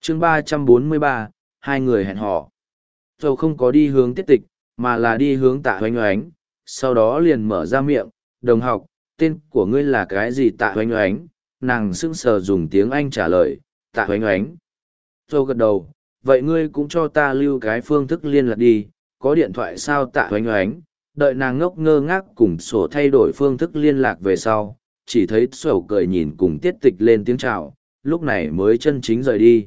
chương 343, hai người hẹn hò. Dầu không có đi hướng tiết tịch, mà là đi hướng tạ hoánh oánh, sau đó liền mở ra miệng, đồng học, tên của ngươi là cái gì tạ hoánh oánh, nàng sững sờ dùng tiếng Anh trả lời, tạ hoánh oánh. Dầu gật đầu, vậy ngươi cũng cho ta lưu cái phương thức liên lạc đi, có điện thoại sao tạ hoánh oánh, đợi nàng ngốc ngơ ngác cùng sổ thay đổi phương thức liên lạc về sau, chỉ thấy sổ cười nhìn cùng tiết tịch lên tiếng chào, lúc này mới chân chính rời đi.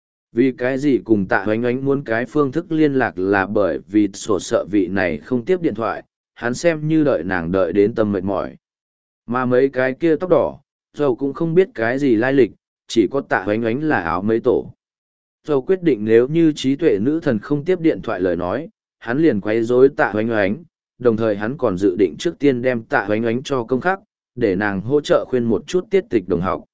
Vì cái gì cùng tạ hoánh ánh muốn cái phương thức liên lạc là bởi vì sổ sợ vị này không tiếp điện thoại, hắn xem như đợi nàng đợi đến tâm mệt mỏi. Mà mấy cái kia tóc đỏ, dầu cũng không biết cái gì lai lịch, chỉ có tạ hoánh ánh là áo mấy tổ. Dầu quyết định nếu như trí tuệ nữ thần không tiếp điện thoại lời nói, hắn liền quấy rối tạ hoánh ánh, đồng thời hắn còn dự định trước tiên đem tạ hoánh ánh cho công khắc, để nàng hỗ trợ khuyên một chút tiết tịch đồng học.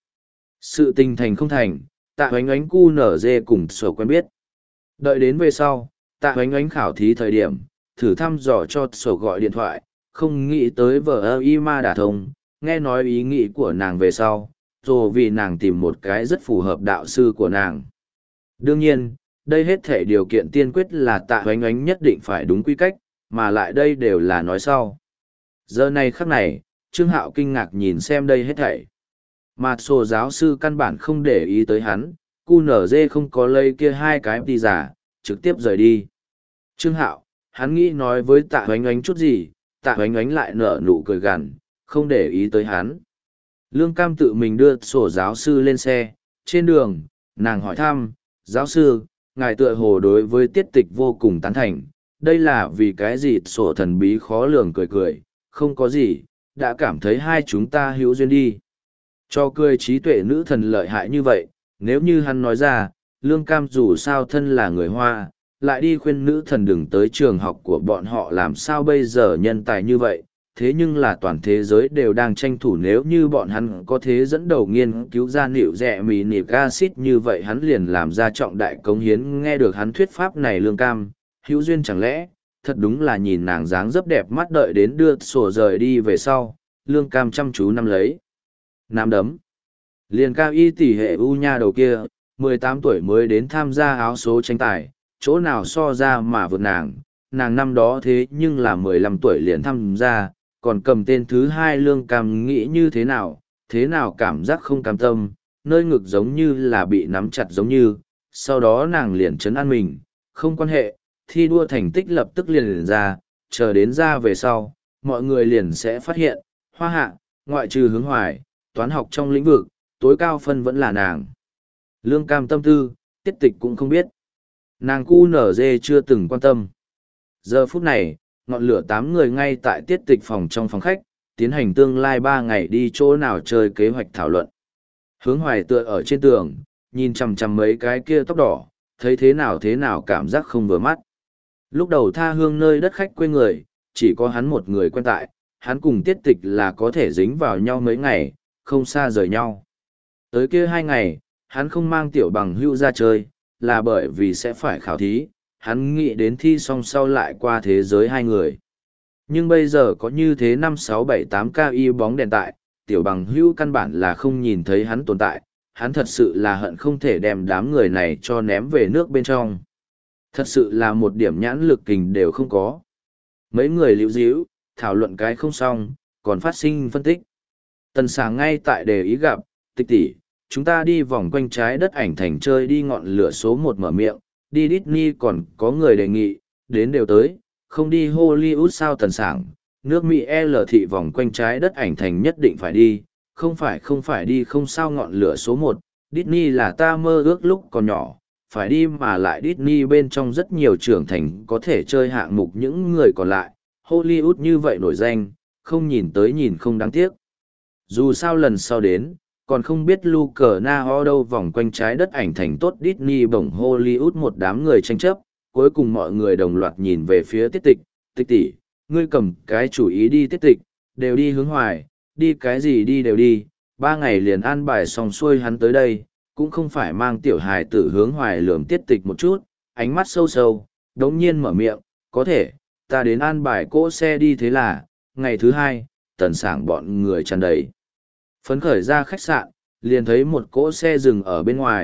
Sự tình thành không thành, tạ hoánh ánh cu nở dê cùng sổ quen biết. Đợi đến về sau, tạ hoánh ánh khảo thí thời điểm, thử thăm dò cho sổ gọi điện thoại, không nghĩ tới vợ ơ y ma đả thông, nghe nói ý nghĩ của nàng về sau, rồi vì nàng tìm một cái rất phù hợp đạo sư của nàng. Đương nhiên, đây hết thể điều kiện tiên quyết là tạ hoánh ánh nhất định phải đúng quy cách, mà lại đây đều là nói sau. Giờ này khắc này, Trương Hạo kinh ngạc nhìn xem đây hết thảy. Mà sổ giáo sư căn bản không để ý tới hắn, QNZ không có lây kia hai cái đi giả, trực tiếp rời đi. Trương Hạo, hắn nghĩ nói với tạ hoánh ánh chút gì, tạ hoánh ánh lại nở nụ cười gằn, không để ý tới hắn. Lương Cam tự mình đưa sổ giáo sư lên xe, trên đường, nàng hỏi thăm, giáo sư, ngài tựa hồ đối với tiết tịch vô cùng tán thành, đây là vì cái gì sổ thần bí khó lường cười cười, không có gì, đã cảm thấy hai chúng ta hữu duyên đi. Cho cười trí tuệ nữ thần lợi hại như vậy, nếu như hắn nói ra, Lương Cam dù sao thân là người Hoa, lại đi khuyên nữ thần đừng tới trường học của bọn họ làm sao bây giờ nhân tài như vậy, thế nhưng là toàn thế giới đều đang tranh thủ nếu như bọn hắn có thế dẫn đầu nghiên cứu ra nịu rẻ mì nịp acid như vậy hắn liền làm ra trọng đại cống hiến nghe được hắn thuyết pháp này Lương Cam, hữu duyên chẳng lẽ, thật đúng là nhìn nàng dáng dấp đẹp mắt đợi đến đưa sổ rời đi về sau, Lương Cam chăm chú nắm lấy. Nam đấm. Liền cao y tỷ hệ u nha đầu kia, 18 tuổi mới đến tham gia áo số tranh tài, chỗ nào so ra mà vượt nàng năm đó thế nhưng là 15 tuổi liền tham gia, còn cầm tên thứ hai Lương Cam nghĩ như thế nào cảm giác không cam tâm, nơi ngực giống như là bị nắm chặt giống như, sau đó nàng liền trấn an mình, không quan hệ, thi đua thành tích lập tức liền ra, chờ đến ra về sau, mọi người liền sẽ phát hiện, Hoa Hạ, ngoại trừ Hướng Hoài, toán học trong lĩnh vực, tối cao phân vẫn là nàng. Lương Cam tâm tư, tiết tịch cũng không biết. Nàng QNZ chưa từng quan tâm. Giờ phút này, ngọn lửa 8 người ngay tại tiết tịch phòng trong phòng khách, tiến hành tương lai 3 ngày đi chỗ nào chơi kế hoạch thảo luận. Hướng Hoài tựa ở trên tường, nhìn chằm chằm mấy cái kia tóc đỏ, thấy thế nào cảm giác không vừa mắt. Lúc đầu tha hương nơi đất khách quê người, chỉ có hắn một người quen tại, hắn cùng tiết tịch là có thể dính vào nhau mấy ngày, không xa rời nhau. Tới kia 2 ngày, hắn không mang tiểu bằng hữu ra chơi, là bởi vì sẽ phải khảo thí, hắn nghĩ đến thi xong sau lại qua thế giới 2 người. Nhưng bây giờ có như thế 5, 6, 7, 8 KI bóng đèn tại, tiểu bằng hữu căn bản là không nhìn thấy hắn tồn tại, hắn thật sự là hận không thể đem đám người này cho ném về nước bên trong. Thật sự là một điểm nhãn lực kình đều không có. Mấy người liễu díu, thảo luận cái không xong, còn phát sinh phân tích. Tần Sảng ngay tại đề ý gặp, tịch tỷ, chúng ta đi vòng quanh trái đất ảnh thành chơi đi ngọn lửa số 1 mở miệng, đi Disney còn có người đề nghị, đến đều tới, không đi Hollywood sao Tần Sảng, nước Mỹ L thị vòng quanh trái đất ảnh thành nhất định phải đi, không phải đi không sao ngọn lửa số 1, Disney là ta mơ ước lúc còn nhỏ, phải đi mà lại Disney bên trong rất nhiều trưởng thành có thể chơi hạng mục những người còn lại, Hollywood như vậy nổi danh, không nhìn tới nhìn không đáng tiếc. Dù sao lần sau đến, còn không biết Luke Na đâu vòng quanh trái đất ảnh thành tốt Disney bổng Hollywood một đám người tranh chấp, cuối cùng mọi người đồng loạt nhìn về phía tiết tịch, tịch tỷ, ngươi cầm cái chủ ý đi tiết tịch, đều đi Hướng Hoài, đi cái gì đi đều đi, 3 ngày liền an bài xong xuôi hắn tới đây, cũng không phải mang tiểu hài tử Hướng Hoài lườm tiết tịch một chút, ánh mắt sâu sâu, đống nhiên mở miệng, có thể, ta đến an bài cỗ xe đi thế là, ngày thứ 2, Tần Sảng bọn người tràn đầy. Phấn khởi ra khách sạn, liền thấy một cỗ xe dừng ở bên ngoài,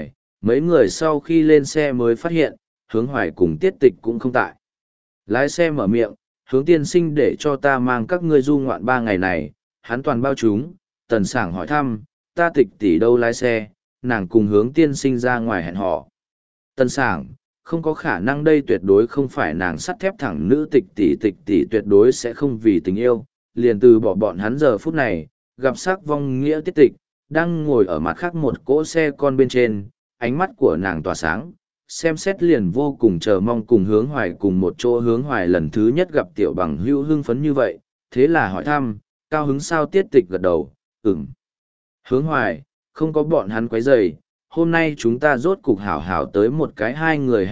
Mấy người sau khi lên xe mới phát hiện, Hướng Hoài cùng Tiết Tịch cũng không tại. Lái xe mở miệng, Hướng tiên sinh để cho ta mang các ngươi du ngoạn 3 ngày này, hắn toàn bao chúng. Tần Sảng hỏi thăm, ta Tịch tỷ đâu lái xe, nàng cùng Hướng tiên sinh ra ngoài hẹn hò. Tần Sảng, không có khả năng, đây tuyệt đối không phải nàng sắt thép thẳng nữ Tịch tỷ tuyệt đối sẽ không vì tình yêu, liền từ bỏ bọn hắn. Giờ phút này, gặp sắc vong nghĩa Tiết Tịch, đang ngồi ở mặt khác một cỗ xe con bên trên, ánh mắt của nàng tỏa sáng, xem xét liền vô cùng chờ mong cùng Hướng Hoài cùng một chỗ. Hướng Hoài lần thứ nhất gặp tiểu bằng hữu hưng phấn như vậy, thế là hỏi thăm, cao hứng sao? Tiết Tịch gật đầu, ừm. Hướng Hoài, không có bọn hắn quấy rầy, hôm nay chúng ta rốt cục hảo hảo tới một cái hai người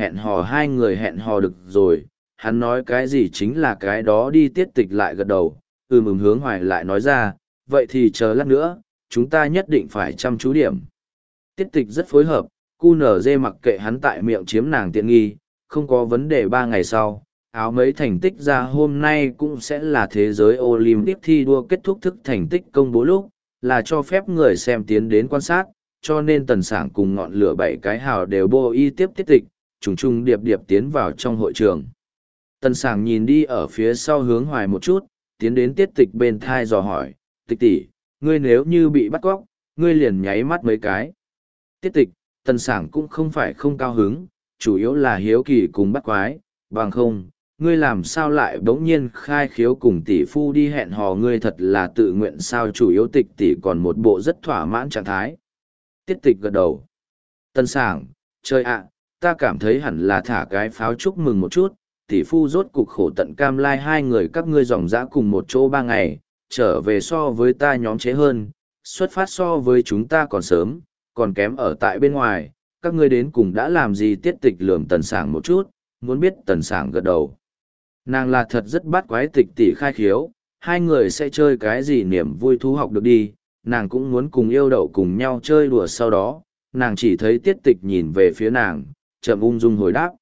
hẹn hò được rồi. Hắn nói cái gì chính là cái đó đi. Tiết Tịch lại gật đầu, Hướng Hoài lại nói ra, vậy thì chờ lát nữa, chúng ta nhất định phải chăm chú điểm. Tiết Tịch rất phối hợp, QNZ mặc kệ hắn tại miệng chiếm nàng tiện nghi, không có vấn đề. 3 ngày sau, áo mấy thành tích ra, hôm nay cũng sẽ là thế giới Olympic thi đua kết thúc. Thức thành tích công bố lúc, là cho phép người xem tiến đến quan sát, cho nên Tần Sảng cùng ngọn lửa 7 cái hào đều bô y tiếp Tiết Tịch, trùng trùng điệp điệp tiến vào trong hội trường. Tần Sảng nhìn đi ở phía sau Hướng Hoài một chút, tiến đến Tiết Tịch bên thai dò hỏi, Tịch tỷ, ngươi nếu như bị bắt cóc, ngươi liền nháy mắt mấy cái. Tiết Tịch, Tần Sảng cũng không phải không cao hứng, chủ yếu là hiếu kỳ cùng bắt quái, bằng không, ngươi làm sao lại bỗng nhiên khai khiếu cùng tỷ phu đi hẹn hò, ngươi thật là tự nguyện sao? Chủ yếu Tịch tỷ còn một bộ rất thỏa mãn trạng thái. Tiết Tịch gật đầu. Tần Sảng, trời ạ, ta cảm thấy hẳn là thả cái pháo chúc mừng một chút, tỷ phu rốt cục khổ tận cam lai, hai người các ngươi dòng dã cùng một chỗ 3 ngày, trở về so với ta nhóm chế hơn, xuất phát so với chúng ta còn sớm, còn kém ở tại bên ngoài, các ngươi đến cùng đã làm gì? Tiết Tịch lườm Tần Sảng một chút, muốn biết. Tần Sảng gật đầu. Nàng là thật rất bắt quái Tịch tỷ khai khiếu, hai người sẽ chơi cái gì niềm vui thú học được đi, nàng cũng muốn cùng yêu đậu cùng nhau chơi đùa. Sau đó, nàng chỉ thấy Tiết Tịch nhìn về phía nàng, chậm ung dung hồi đáp.